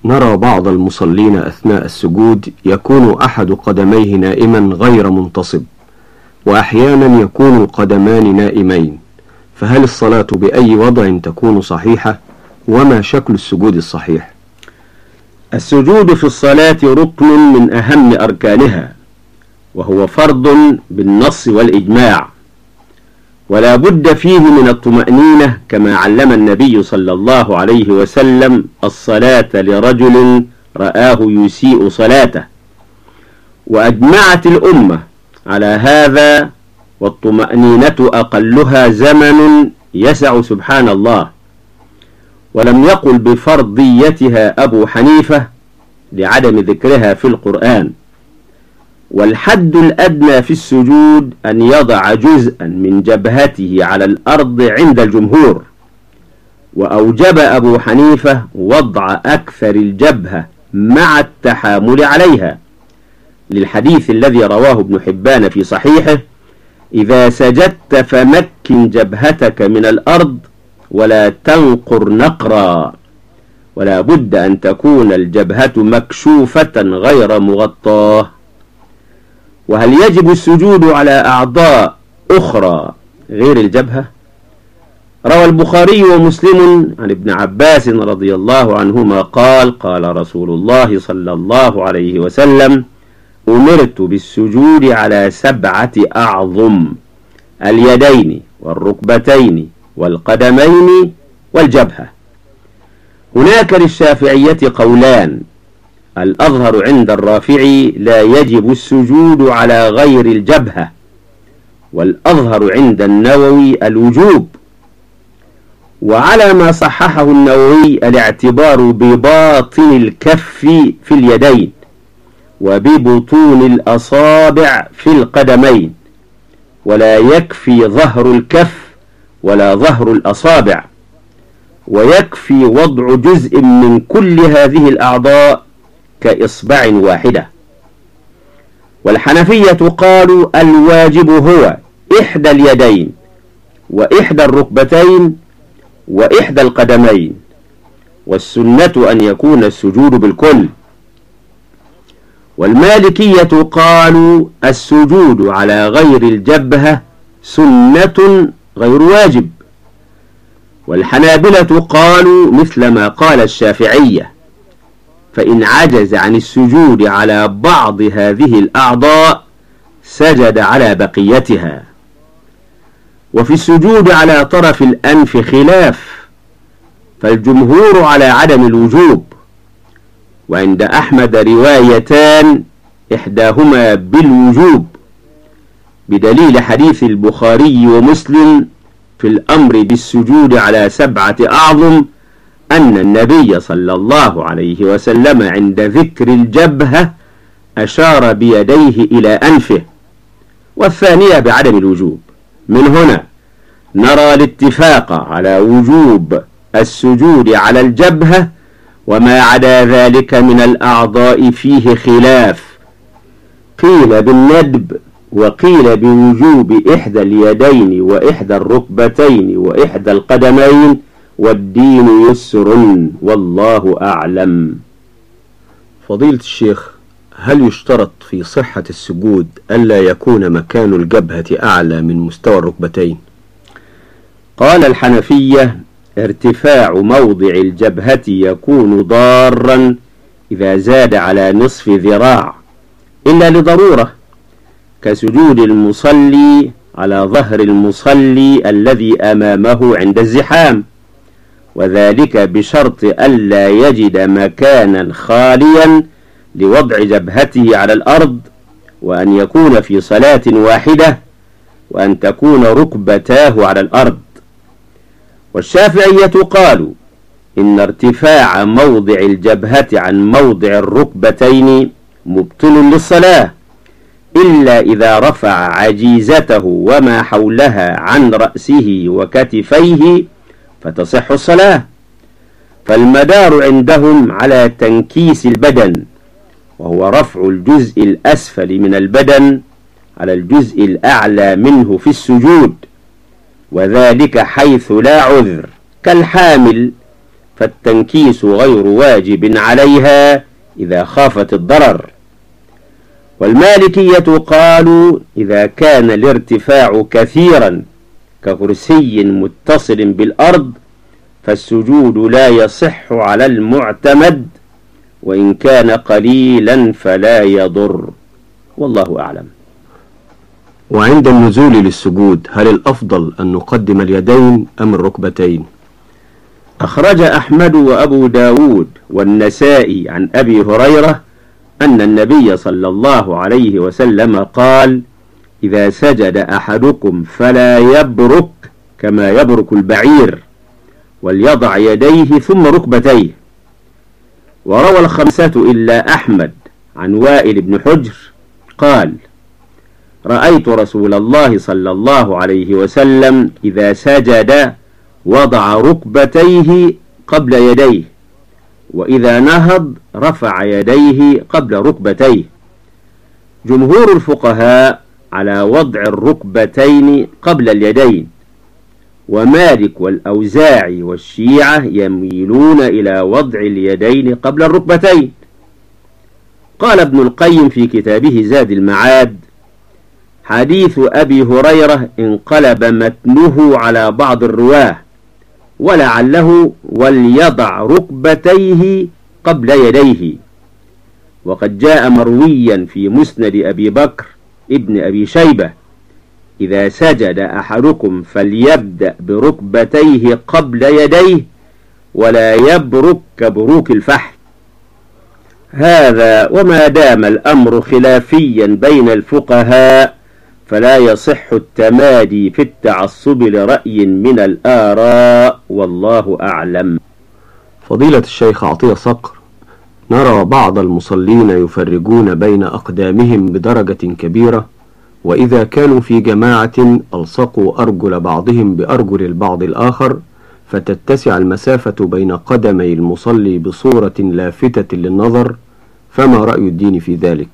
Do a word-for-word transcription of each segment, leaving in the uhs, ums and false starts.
نرى بعض المصلين أثناء السجود يكون أحد قدميه نائما غير منتصب، وأحيانا يكون القدمان نائمين، فهل الصلاة بأي وضع تكون صحيحة؟ وما شكل السجود الصحيح؟ السجود في الصلاة ركن من أهم أركانها، وهو فرض بالنص والإجماع، ولا بد فيه من الطمأنينة كما علم النبي صلى الله عليه وسلم الصلاة لرجل رآه يسيء صلاته، وأجمعت الأمة على هذا، والطمأنينة أقلها زمن يسع سبحان الله. ولم يقل بفرضيتها أبو حنيفة لعدم ذكرها في القرآن. والحد الأدنى في السجود أن يضع جزءا من جبهته على الأرض عند الجمهور، وأوجب أبو حنيفة وضع أكثر الجبهة مع التحامل عليها، للحديث الذي رواه ابن حبان في صحيحه: إذا سجدت فمكن جبهتك من الأرض ولا تنقر نقرا، ولا بد أن تكون الجبهة مكشوفة غير مغطاة. وهل يجب السجود على أعضاء أخرى غير الجبهة؟ روى البخاري ومسلم عن ابن عباس رضي الله عنهما قال: قال رسول الله صلى الله عليه وسلم: أمرت بالسجود على سبعة أعظم: اليدين والركبتين والقدمين والجبهة. هناك للشافعية قولان: الأظهر عند الرافعي لا يجب السجود على غير الجبهة، والأظهر عند النووي الوجوب. وعلى ما صححه النووي الاعتبار بباطن الكف في اليدين وببطون الأصابع في القدمين، ولا يكفي ظهر الكف ولا ظهر الأصابع، ويكفي وضع جزء من كل هذه الأعضاء كإصبع واحدة. والحنفية قالوا الواجب هو إحدى اليدين وإحدى الركبتين وإحدى القدمين، والسنة أن يكون السجود بالكل. والمالكية قالوا السجود على غير الجبهة سنة غير واجب. والحنابلة قالوا مثل ما قال الشافعية: فإن عجز عن السجود على بعض هذه الأعضاء سجد على بقيتها. وفي السجود على طرف الأنف خلاف، فالجمهور على عدم الوجوب، وعند أحمد روايتان إحداهما بالوجوب، بدليل حديث البخاري ومسلم في الأمر بالسجود على سبعة أعظم أن النبي صلى الله عليه وسلم عند ذكر الجبهة أشار بيديه إلى أنفه، والثانية بعدم الوجوب. من هنا نرى الاتفاق على وجوب السجود على الجبهة، وما عدا ذلك من الأعضاء فيه خلاف، قيل بالندب وقيل بوجوب إحدى اليدين وإحدى الركبتين وإحدى القدمين، والدين يسر والله أعلم. فضيلة الشيخ، هل يشترط في صحة السجود ألا يكون مكان الجبهة أعلى من مستوى الركبتين؟ قال الحنفية: ارتفاع موضع الجبهة يكون ضارا إذا زاد على نصف ذراع، إلا لضرورة، كسجود المصلي على ظهر المصلي الذي أمامه عند الزحام، وذلك بشرط ألا يجد مكانا خاليا لوضع جبهته على الأرض، وأن يكون في صلاة واحدة، وأن تكون ركبتاه على الأرض. والشافعية قالوا إن ارتفاع موضع الجبهة عن موضع الركبتين مبطل للصلاة، إلا إذا رفع عجيزته وما حولها عن رأسه وكتفيه فتصح الصلاة. فالمدار عندهم على تنكيس البدن، وهو رفع الجزء الأسفل من البدن على الجزء الأعلى منه في السجود، وذلك حيث لا عذر، كالحامل فالتنكيس غير واجب عليها إذا خافت الضرر. والمالكية قالوا إذا كان الارتفاع كثيرا ككرسي متصل بالأرض فالسجود لا يصح على المعتمد، وإن كان قليلا فلا يضر، والله أعلم. وعند النزول للسجود هل الأفضل أن نقدم اليدين أم الركبتين؟ أخرج أحمد وأبو داود والنسائي عن أبي هريرة أن النبي صلى الله عليه وسلم قال: إذا سجد أحدكم فلا يبرك كما يبرك البعير، وليضع يديه ثم ركبتيه. وروى الخمسة إلا أحمد عن وائل بن حجر قال: رأيت رسول الله صلى الله عليه وسلم إذا سجد وضع ركبتيه قبل يديه، وإذا نهض رفع يديه قبل ركبتيه. جمهور الفقهاء على وضع الركبتين قبل اليدين، ومالك والأوزاعي والشيعة يميلون إلى وضع اليدين قبل الركبتين. قال ابن القيم في كتابه زاد المعاد: حديث أبي هريرة انقلب متنه على بعض الرواه، ولعله وليضع ركبتيه قبل يديه. وقد جاء مرويا في مسند أبي بكر ابن أبي شيبة: إذا سجد أحدكم فليبدأ بركبتيه قبل يديه ولا يبرك كبروك الفحل. هذا وما دام الأمر خلافيا بين الفقهاء فلا يصح التمادي في التعصب لرأي من الآراء، والله أعلم. فضيلة الشيخ عطية صقر، نرى بعض المصلين يفرجون بين أقدامهم بدرجة كبيرة، وإذا كانوا في جماعة ألصقوا أرجل بعضهم بأرجل البعض الآخر، فتتسع المسافة بين قدمي المصلي بصورة لافتة للنظر، فما رأي الدين في ذلك؟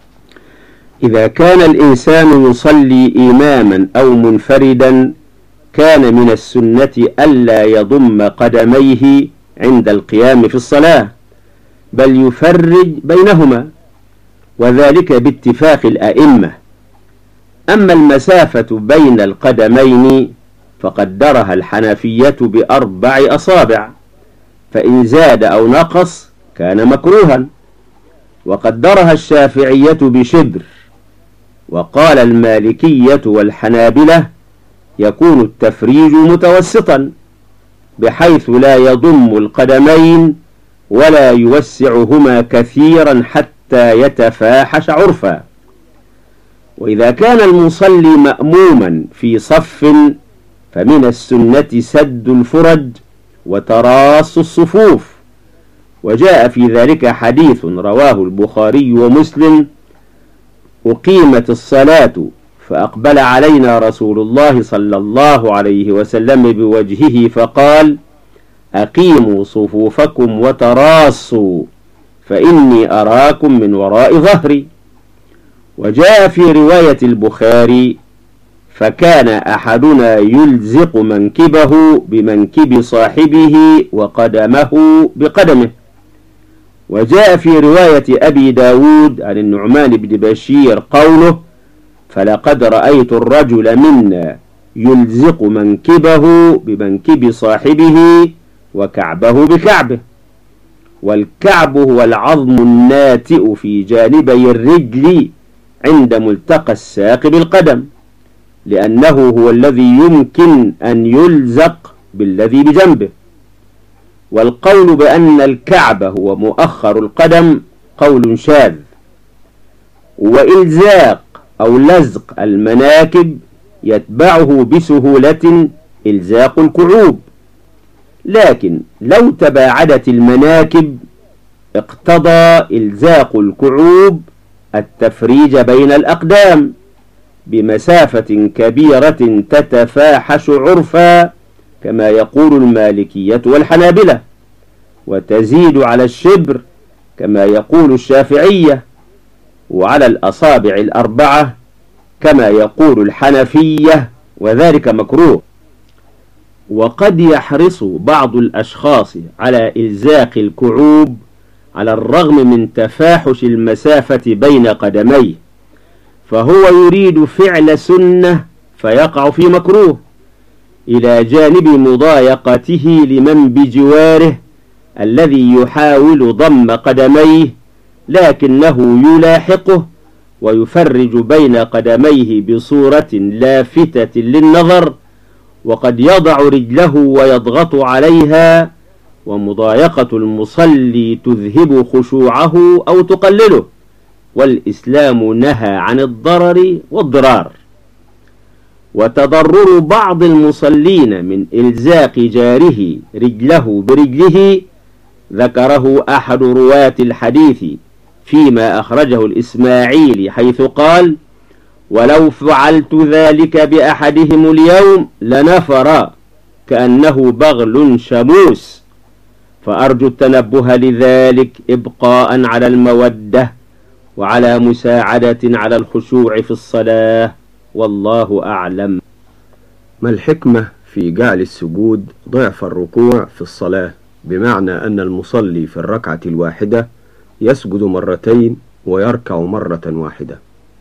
إذا كان الإنسان يصلي إماما أو منفردا كان من السنة ألا يضم قدميه عند القيام في الصلاة، بل يفرج بينهما، وذلك باتفاق الأئمة. أما المسافة بين القدمين فقدرها الحنفية بأربع أصابع، فإن زاد أو نقص كان مكروها، وقدرها الشافعية بشبر. وقال المالكية والحنابلة يكون التفريج متوسطا بحيث لا يضم القدمين ولا يوسعهما كثيرا حتى يتفاحش عرفا. وإذا كان المصلي مأموما في صف فمن السنة سد الفرج وتراص الصفوف، وجاء في ذلك حديث رواه البخاري ومسلم: أقيمت الصلاة فأقبل علينا رسول الله صلى الله عليه وسلم بوجهه فقال: أقيموا صفوفكم وتراصوا فإني أراكم من وراء ظهري. وجاء في رواية البخاري: فكان أحدنا يلزق منكبه بمنكب صاحبه وقدمه بقدمه. وجاء في رواية أبي داود عن النعمان بن بشير قوله: فلقد رأيت الرجل منا يلزق منكبه بمنكب صاحبه وكعبه بكعبه. والكعب هو العظم الناتئ في جانبي الرجل عند ملتقى الساق بالقدم، لأنه هو الذي يمكن أن يلزق بالذي بجنبه. والقول بأن الكعب هو مؤخر القدم قول شاذ. وإلزاق أو لزق المناكب يتبعه بسهولة إلزاق الكعوب، لكن لو تباعدت المناكب اقتضى إلزاق الكعوب التفريج بين الأقدام بمسافة كبيرة تتفاحش عرفا كما يقول المالكية والحنابلة، وتزيد على الشبر كما يقول الشافعية، وعلى الأصابع الأربعة كما يقول الحنفية، وذلك مكروه. وقد يحرص بعض الأشخاص على إلزاق الكعوب على الرغم من تفاحش المسافة بين قدميه، فهو يريد فعل سنة فيقع في مكروه، إلى جانب مضايقته لمن بجواره الذي يحاول ضم قدميه لكنه يلاحقه ويفرج بين قدميه بصورة لافتة للنظر، وقد يضع رجله ويضغط عليها، ومضايقة المصلي تذهب خشوعه أو تقلله، والإسلام نهى عن الضرر والضرار. وتضرر بعض المصلين من إلزاق جاره رجله برجله ذكره أحد رواة الحديث فيما أخرجه الإسماعيلي، حيث قال: ولو فعلت ذلك بأحدهم اليوم لنفر كأنه بغل شموس، فأرجو التنبه لذلك إبقاء على المودة وعلى مساعدة على الخشوع في الصلاة، والله أعلم. ما الحكمة في جعل السجود ضعف الركوع في الصلاة، بمعنى أن المصلي في الركعة الواحدة يسجد مرتين ويركع مرة واحدة؟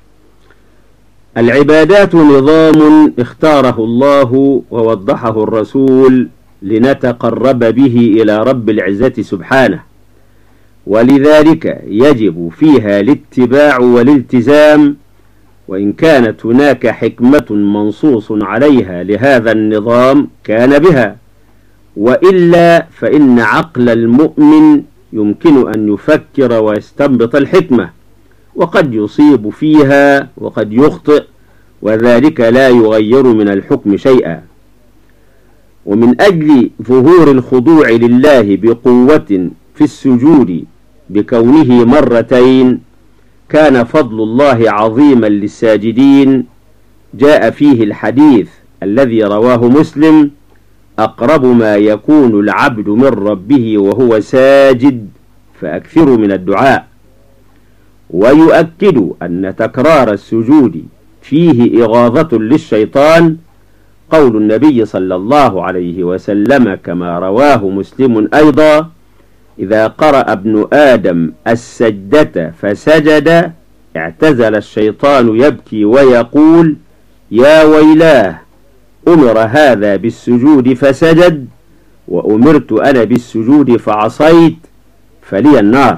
العبادات نظام اختاره الله ووضحه الرسول لنتقرب به إلى رب العزة سبحانه، ولذلك يجب فيها الاتباع والالتزام، وإن كانت هناك حكمة منصوص عليها لهذا النظام كان بها، وإلا فإن عقل المؤمن يمكن أن يفكر ويستنبط الحكمة، وقد يصيب فيها وقد يخطئ، وذلك لا يغير من الحكم شيئا. ومن أجل ظهور الخضوع لله بقوة في السجود بكونه مرتين كان فضل الله عظيما للساجدين، جاء فيه الحديث الذي رواه مسلم: أقرب ما يكون العبد من ربه وهو ساجد فأكثروا من الدعاء. ويؤكد أن تكرار السجود فيه إغاظة للشيطان قول النبي صلى الله عليه وسلم كما رواه مسلم أيضا: إذا قرأ ابن آدم السجدة فسجد اعتزل الشيطان يبكي ويقول: يا ويلاه، أمر هذا بالسجود فسجد، وأمرت أنا بالسجود فعصيت، فلي النار.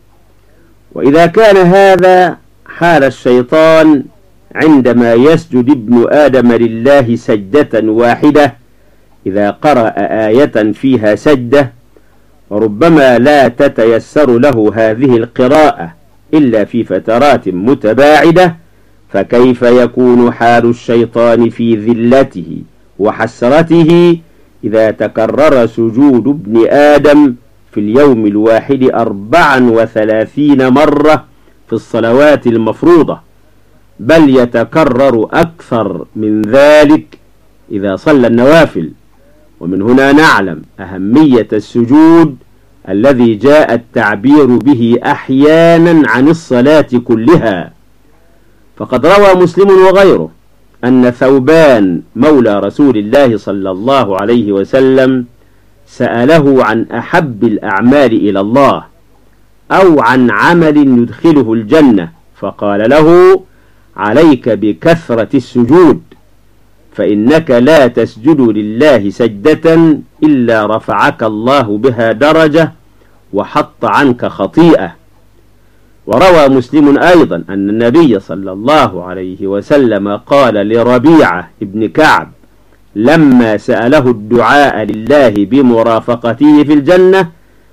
وإذا كان هذا حال الشيطان عندما يسجد ابن آدم لله سجدة واحدة إذا قرأ آية فيها سجدة، وربما لا تتيسر له هذه القراءة إلا في فترات متباعدة، فكيف يكون حال الشيطان في ذلته وحسرته إذا تكرر سجود ابن آدم في اليوم الواحد أربعا وثلاثين مرة في الصلوات المفروضة، بل يتكرر أكثر من ذلك إذا صلى النوافل. ومن هنا نعلم أهمية السجود الذي جاء التعبير به أحيانا عن الصلاة كلها. فقد روى مسلم وغيره أن ثوبان مولى رسول الله صلى الله عليه وسلم سأله عن أحب الأعمال إلى الله أو عن عمل يدخله الجنة، فقال له: عليك بكثرة السجود، فإنك لا تسجد لله سجدة إلا رفعك الله بها درجة وحط عنك خطيئة. وروى مسلم أيضا أن النبي صلى الله عليه وسلم قال لربيعة ابن كعب لما سأله الدعاء لله بمرافقته في الجنة: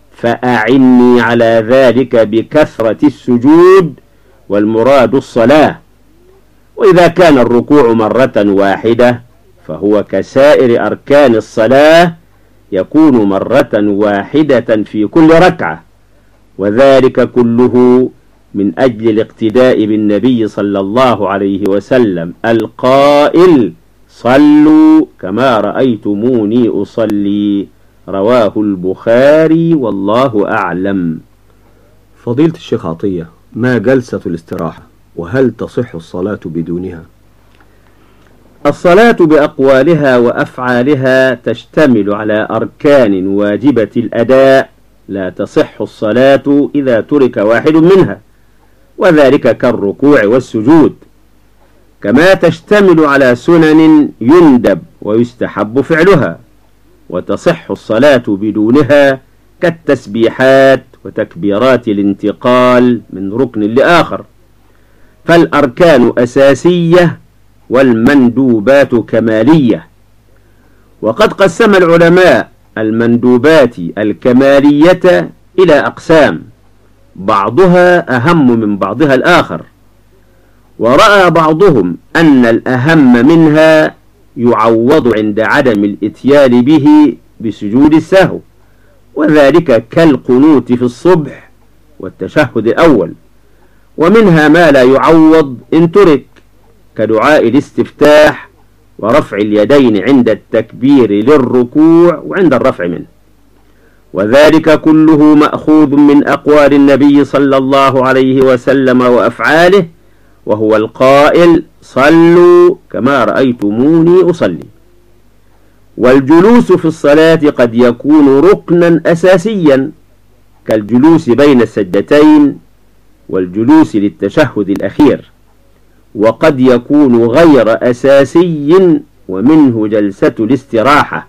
فأعني على ذلك بكثرة السجود، والمراد الصلاة. وإذا كان الركوع مرة واحدة فهو كسائر أركان الصلاة، يكون مرة واحدة في كل ركعة، وذلك كله من أجل الاقتداء بالنبي صلى الله عليه وسلم القائل: صلوا كما رأيتموني أصلي، رواه البخاري، والله أعلم. فضيلة الشيخ عطية، ما جلسة الاستراحة، وهل تصح الصلاة بدونها؟ الصلاة بأقوالها وأفعالها تشتمل على أركان واجبة الأداء لا تصح الصلاة إذا ترك واحد منها، وذلك كالركوع والسجود، كما تشتمل على سنن يندب ويستحب فعلها، وتصح الصلاة بدونها كالتسبيحات وتكبيرات الانتقال من ركن لآخر. فالأركان أساسية والمندوبات كمالية. وقد قسم العلماء المندوبات الكمالية إلى أقسام، بعضها أهم من بعضها الآخر، ورأى بعضهم أن الأهم منها يعوض عند عدم الإتيان به بسجود السهو، وذلك كالقنوت في الصبح والتشهد الأول، ومنها ما لا يعوض إن ترك كدعاء الاستفتاح ورفع اليدين عند التكبير للركوع وعند الرفع منه، وذلك كله مأخوذ من أقوال النبي صلى الله عليه وسلم وأفعاله، وهو القائل: صلوا كما رأيتموني أصلي. والجلوس في الصلاة قد يكون ركنا أساسيا كالجلوس بين السجدتين والجلوس للتشهد الأخير، وقد يكون غير أساسي ومنه جلسة الاستراحة،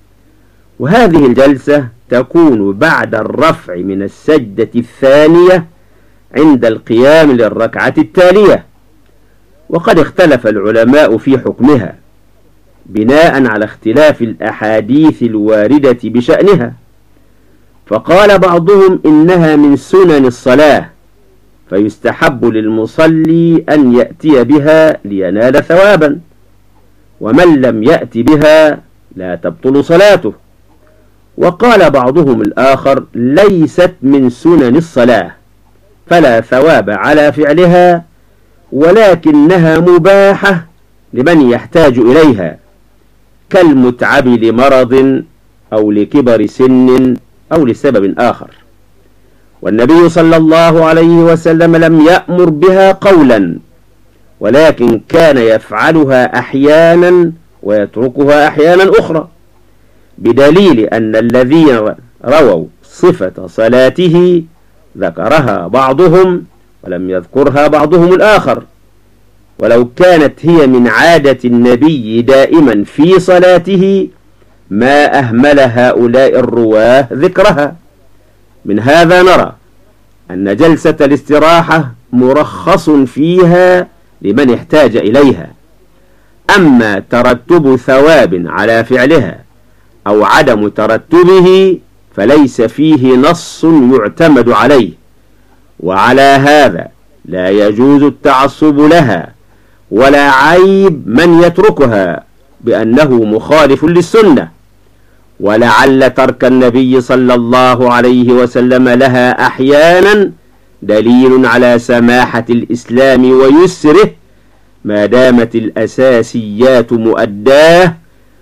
وهذه الجلسة تكون بعد الرفع من السجدة الثانية عند القيام للركعة التالية. وقد اختلف العلماء في حكمها بناء على اختلاف الأحاديث الواردة بشأنها، فقال بعضهم إنها من سنن الصلاة، فيستحب للمصلي أن يأتي بها لينال ثوابا، ومن لم يأت بها لا تبطل صلاته. وقال بعضهم الآخر: ليست من سنن الصلاة، فلا ثواب على فعلها، ولكنها مباحة لمن يحتاج إليها، كالمتعب لمرض أو لكبر سن أو لسبب آخر. والنبي صلى الله عليه وسلم لم يأمر بها قولا، ولكن كان يفعلها أحيانا ويتركها أحيانا أخرى، بدليل أن الذين رووا صفة صلاته ذكرها بعضهم ولم يذكرها بعضهم الآخر. ولو كانت هي من عادة النبي دائما في صلاته ما أهمل هؤلاء الرواه ذكرها. من هذا نرى أن جلسة الاستراحة مرخص فيها لمن احتاج إليها، أما ترتب ثواب على فعلها أو عدم ترتبه فليس فيه نص يعتمد عليه، وعلى هذا لا يجوز التعصب لها ولا عيب من يتركها بأنه مخالف للسنة. ولعل ترك النبي صلى الله عليه وسلم لها أحيانا دليل على سماحة الإسلام ويسره ما دامت الأساسيات مؤداه،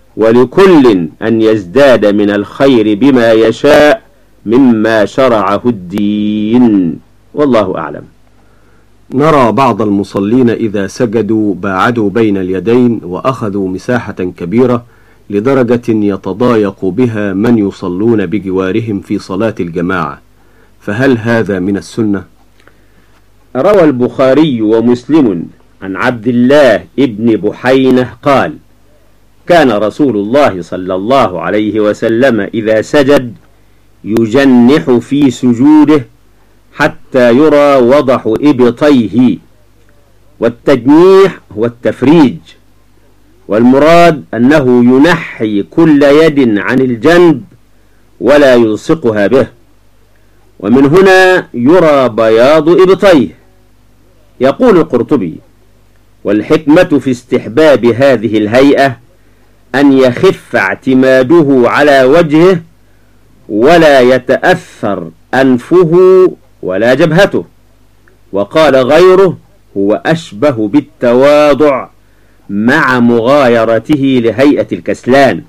ولكل أن يزداد من الخير بما يشاء مما شرعه الدين، والله أعلم. نرى بعض المصلين إذا سجدوا باعدوا بين اليدين وأخذوا مساحة كبيرة لدرجة يتضايق بها من يصلون بجوارهم في صلاة الجماعة، فهل هذا من السنة؟ روى البخاري ومسلم عن عبد الله ابن بحينة قال: كان رسول الله صلى الله عليه وسلم إذا سجد يجنح في سجوده حتى يرى وضح إبطيه، والتجنيح هو التفريج، والمراد أنه ينحي كل يد عن الجنب ولا يلصقها به، ومن هنا يرى بياض إبطيه. يقول القرطبي: والحكمة في استحباب هذه الهيئة أن يخف اعتماده على وجهه ولا يتأثر أنفه ولا جبهته. وقال غيره: هو أشبه بالتواضع مع مغايرته لهيئة الكسلان.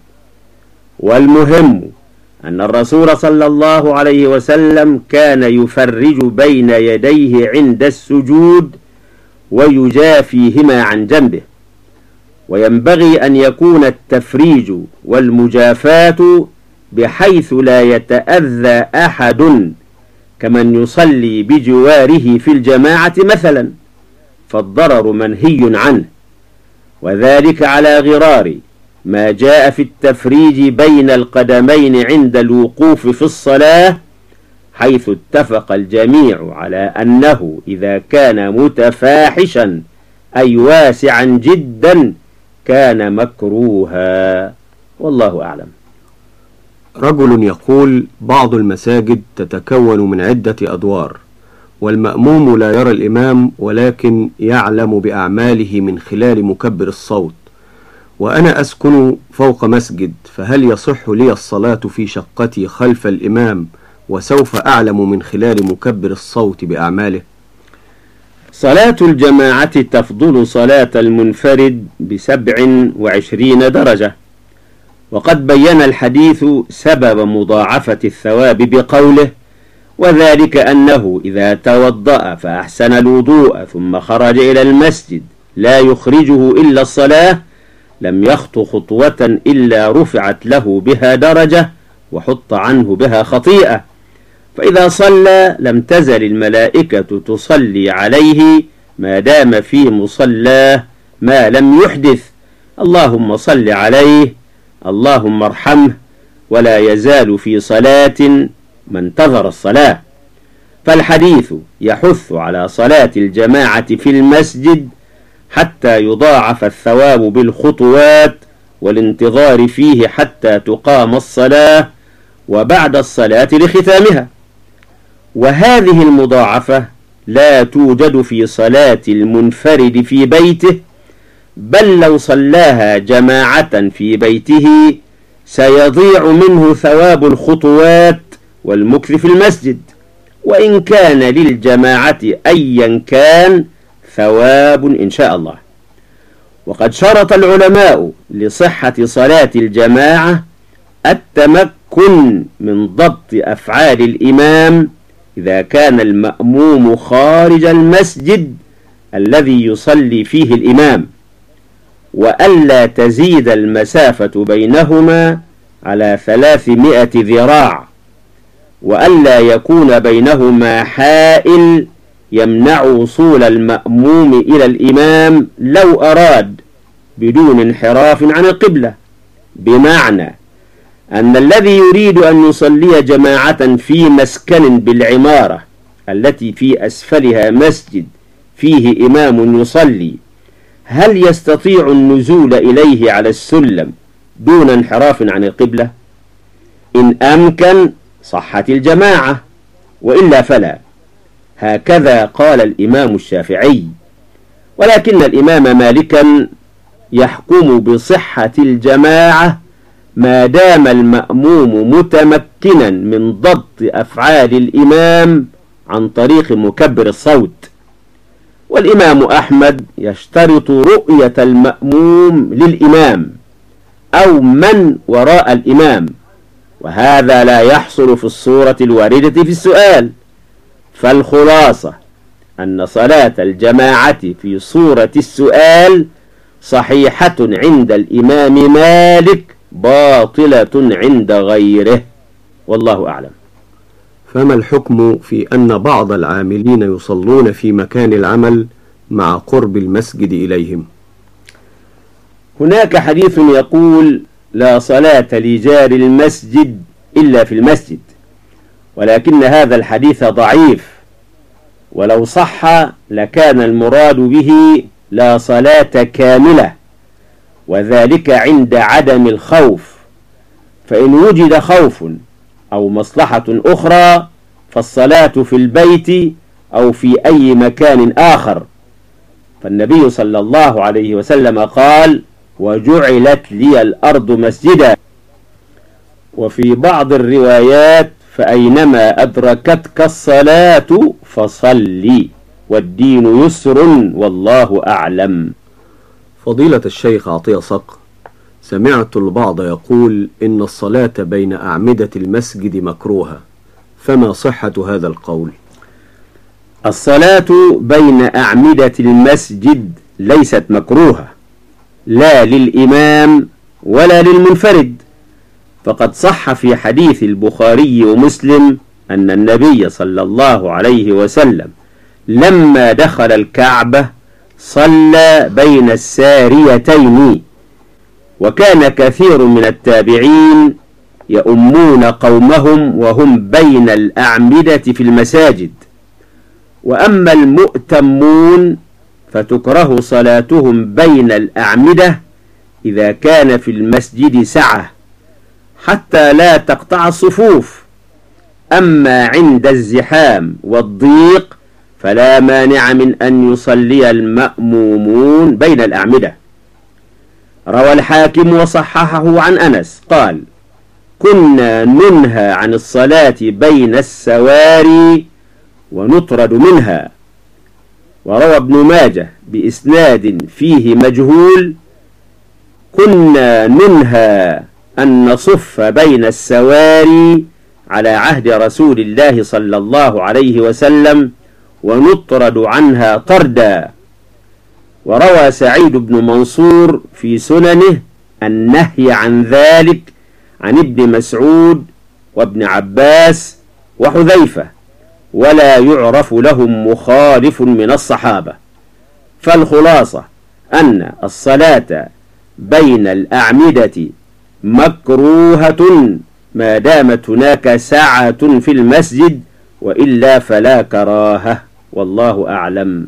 والمهم أن الرسول صلى الله عليه وسلم كان يفرج بين يديه عند السجود ويجافيهما عن جنبه، وينبغي أن يكون التفريج والمجافاة بحيث لا يتأذى أحد كمن يصلي بجواره في الجماعة مثلا، فالضرر منهي عنه، وذلك على غرار ما جاء في التفريج بين القدمين عند الوقوف في الصلاة، حيث اتفق الجميع على أنه إذا كان متفاحشا أي واسعا جدا كان مكروها، والله أعلم. رجل يقول: بعض المساجد تتكون من عدة أدوار، والمأموم لا يرى الإمام ولكن يعلم بأعماله من خلال مكبر الصوت، وأنا أسكن فوق مسجد، فهل يصح لي الصلاة في شقتي خلف الإمام وسوف أعلم من خلال مكبر الصوت بأعماله؟ صلاة الجماعة تفضل صلاة المنفرد بسبع وعشرين درجة، وقد بين الحديث سبب مضاعفة الثواب بقوله: وذلك أنه إذا توضأ فأحسن الوضوء ثم خرج إلى المسجد لا يخرجه إلا الصلاة لم يخط خطوة إلا رفعت له بها درجة وحط عنه بها خطيئة، فإذا صلى لم تزل الملائكة تصلي عليه ما دام في مصلاه ما لم يحدث: اللهم صل عليه، اللهم ارحمه، ولا يزال في صلاة ما انتظر الصلاة. فالحديث يحث على صلاة الجماعة في المسجد حتى يضاعف الثواب بالخطوات والانتظار فيه حتى تقام الصلاة وبعد الصلاة لختامها، وهذه المضاعفة لا توجد في صلاة المنفرد في بيته، بل لو صلاها جماعة في بيته سيضيع منه ثواب الخطوات والمكث في المسجد، وإن كان للجماعة أيا كان ثواب إن شاء الله. وقد شرط العلماء لصحة صلاة الجماعة التمكن من ضبط أفعال الإمام إذا كان المأموم خارج المسجد الذي يصلي فيه الإمام، وألا تزيد المسافة بينهما على ثلاثمائة ذراع، وألا يكون بينهما حائل يمنع وصول المأموم إلى الإمام لو أراد بدون انحراف عن القبلة، بمعنى أن الذي يريد أن يصلي جماعة في مسكن بالعمارة التي في أسفلها مسجد فيه إمام يصلي، هل يستطيع النزول إليه على السلم دون انحراف عن القبلة؟ إن أمكن صحت الجماعة، وإلا فلا. هكذا قال الإمام الشافعي، ولكن الإمام مالكا يحكم بصحة الجماعة ما دام المأموم متمكنا من ضبط أفعال الإمام عن طريق مكبر الصوت. والإمام أحمد يشترط رؤية المأموم للإمام أو من وراء الإمام، وهذا لا يحصل في الصورة الواردة في السؤال. فالخلاصة أن صلاة الجماعة في صورة السؤال صحيحة عند الإمام مالك، باطلة عند غيره، والله أعلم. فما الحكم في أن بعض العاملين يصلون في مكان العمل مع قرب المسجد إليهم؟ هناك حديث يقول: لا صلاة لجار المسجد إلا في المسجد، ولكن هذا الحديث ضعيف، ولو صح لكان المراد به لا صلاة كاملة، وذلك عند عدم الخوف، فإن وجد خوف أو مصلحة أخرى فالصلاة في البيت أو في أي مكان آخر. فالنبي صلى الله عليه وسلم قال: وجعلت لي الأرض مسجدا. وفي بعض الروايات: فأينما أدركتك الصلاة فصلي، والدين يسر والله أعلم. فضيلة الشيخ عطية صقر، سمعت البعض يقول إن الصلاة بين أعمدة المسجد مكروهة، فما صحة هذا القول؟ الصلاة بين أعمدة المسجد ليست مكروهة، لا للإمام ولا للمنفرد، فقد صح في حديث البخاري ومسلم أن النبي صلى الله عليه وسلم لما دخل الكعبة صلى بين الساريتين، وكان كثير من التابعين يؤمون قومهم وهم بين الأعمدة في المساجد، وأما المؤتمون فتكره صلاتهم بين الأعمدة إذا كان في المسجد سعة حتى لا تقطع الصفوف، أما عند الزحام والضيق فلا مانع من أن يصلي المأمومون بين الأعمدة. روى الحاكم وصححه عن أنس قال: كنا ننهى عن الصلاة بين السواري ونطرد منها. وروى ابن ماجه بإسناد فيه مجهول: كنا ننهى أن نصف بين السواري على عهد رسول الله صلى الله عليه وسلم ونطرد عنها طردا. وروى سعيد بن منصور في سننه النهي عن ذلك عن ابن مسعود وابن عباس وحذيفة، ولا يعرف لهم مخالف من الصحابة. فالخلاصة أن الصلاة بين الأعمدة مكروهة ما دامت هناك سعة في المسجد، وإلا فلا كراهة، والله أعلم.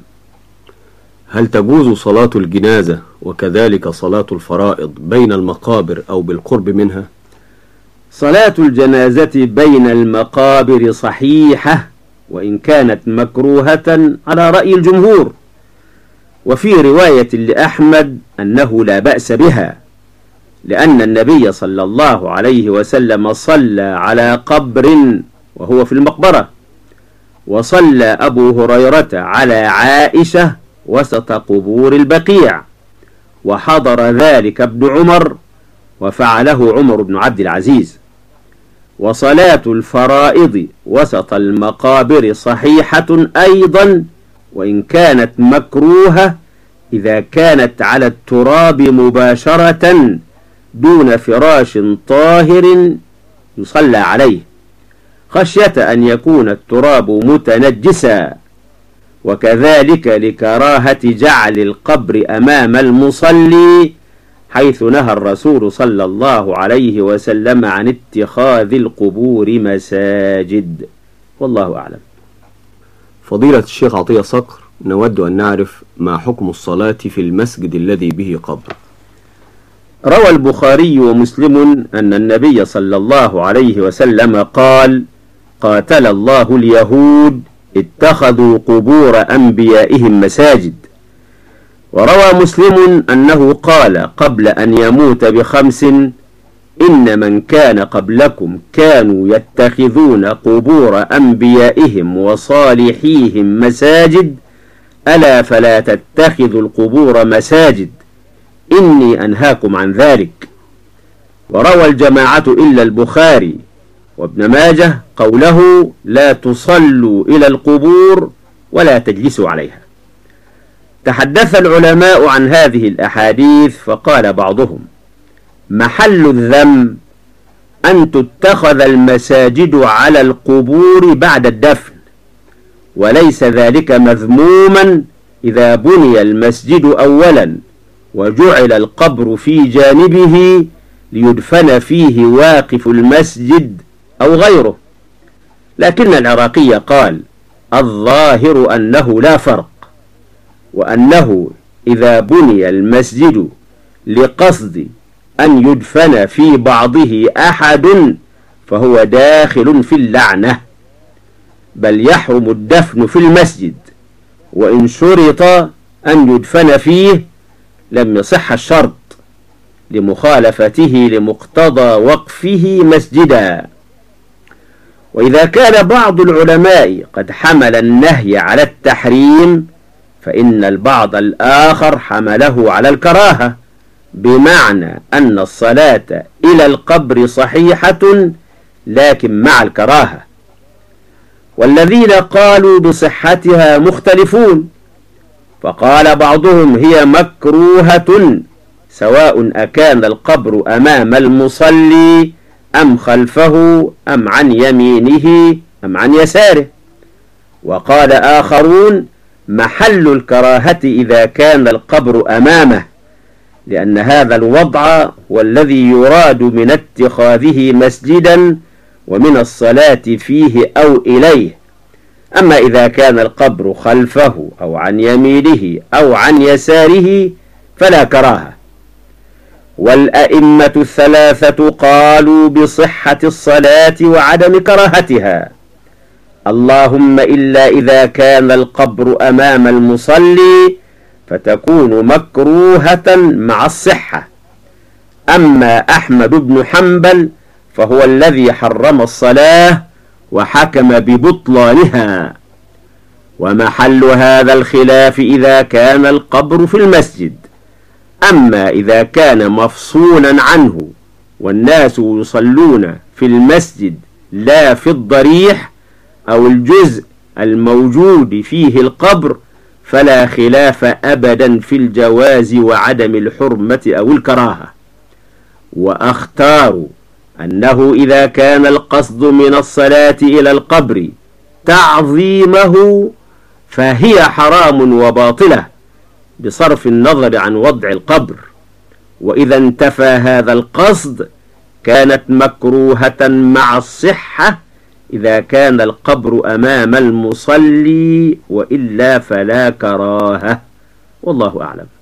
هل تجوز صلاة الجنازة وكذلك صلاة الفرائض بين المقابر أو بالقرب منها؟ صلاة الجنازة بين المقابر صحيحة وإن كانت مكروهة على رأي الجمهور، وفي رواية لأحمد أنه لا بأس بها، لأن النبي صلى الله عليه وسلم صلى على قبر وهو في المقبرة، وصلى أبو هريرة على عائشة وسط قبور البقيع، وحضر ذلك ابن عمر وفعله عمر بن عبد العزيز. وصلاة الفرائض وسط المقابر صحيحة أيضا وإن كانت مكروهة إذا كانت على التراب مباشرة دون فراش طاهر يصلى عليه، خشية أن يكون التراب متنجسا، وكذلك لكراهة جعل القبر أمام المصلي، حيث نهى الرسول صلى الله عليه وسلم عن اتخاذ القبور مساجد، والله أعلم. فضيلة الشيخ عطية صقر، نود أن نعرف ما حكم الصلاة في المسجد الذي به قبر. روى البخاري ومسلم أن النبي صلى الله عليه وسلم قال: قاتل الله اليهود اتخذوا قبور أنبيائهم مساجد. وروى مسلم أنه قال قبل أن يموت بخمس: إن من كان قبلكم كانوا يتخذون قبور أنبيائهم وصالحيهم مساجد، ألا فلا تتخذوا القبور مساجد، إني أنهاكم عن ذلك. وروى الجماعة إلا البخاري وابن ماجه قوله: لا تصلوا إلى القبور ولا تجلسوا عليها. تحدث العلماء عن هذه الأحاديث فقال بعضهم: محل الذم أن تتخذ المساجد على القبور بعد الدفن، وليس ذلك مذموما إذا بني المسجد أولا وجعل القبر في جانبه ليدفن فيه واقف المسجد أو غيره. لكن العراقي قال: الظاهر أنه لا فرق، وأنه إذا بني المسجد لقصد أن يدفن في بعضه أحد فهو داخل في اللعنة، بل يحرم الدفن في المسجد، وإن شرط أن يدفن فيه لم يصح الشرط لمخالفته لمقتضى وقفه مسجدا. وإذا كان بعض العلماء قد حمل النهي على التحريم فإن البعض الآخر حمله على الكراهة، بمعنى أن الصلاة إلى القبر صحيحة لكن مع الكراهة. والذين قالوا بصحتها مختلفون، فقال بعضهم: هي مكروهة سواء أكان القبر أمام المصلي أم خلفه أم عن يمينه أم عن يساره. وقال آخرون: محل الكراهة إذا كان القبر أمامه، لأن هذا الوضع هو الذي يراد من اتخاذه مسجدا ومن الصلاة فيه أو إليه. أما إذا كان القبر خلفه أو عن يمينه أو عن يساره فلا كراهة. والأئمة الثلاثة قالوا بصحة الصلاة وعدم كراهتها، اللهم إلا إذا كان القبر أمام المصلي فتكون مكروهة مع الصحة. أما أحمد بن حنبل فهو الذي حرم الصلاة وحكم ببطلانها. ومحل هذا الخلاف إذا كان القبر في المسجد. أما إذا كان مفصولا عنه والناس يصلون في المسجد لا في الضريح أو الجزء الموجود فيه القبر فلا خلاف أبدا في الجواز وعدم الحرمة أو الكراهة. وأختار أنه إذا كان القصد من الصلاة إلى القبر تعظيمه فهي حرام وباطلة بصرف النظر عن وضع القبر، وإذا انتفى هذا القصد كانت مكروهة مع الصحة إذا كان القبر أمام المصلي، وإلا فلا كراهة. والله أعلم.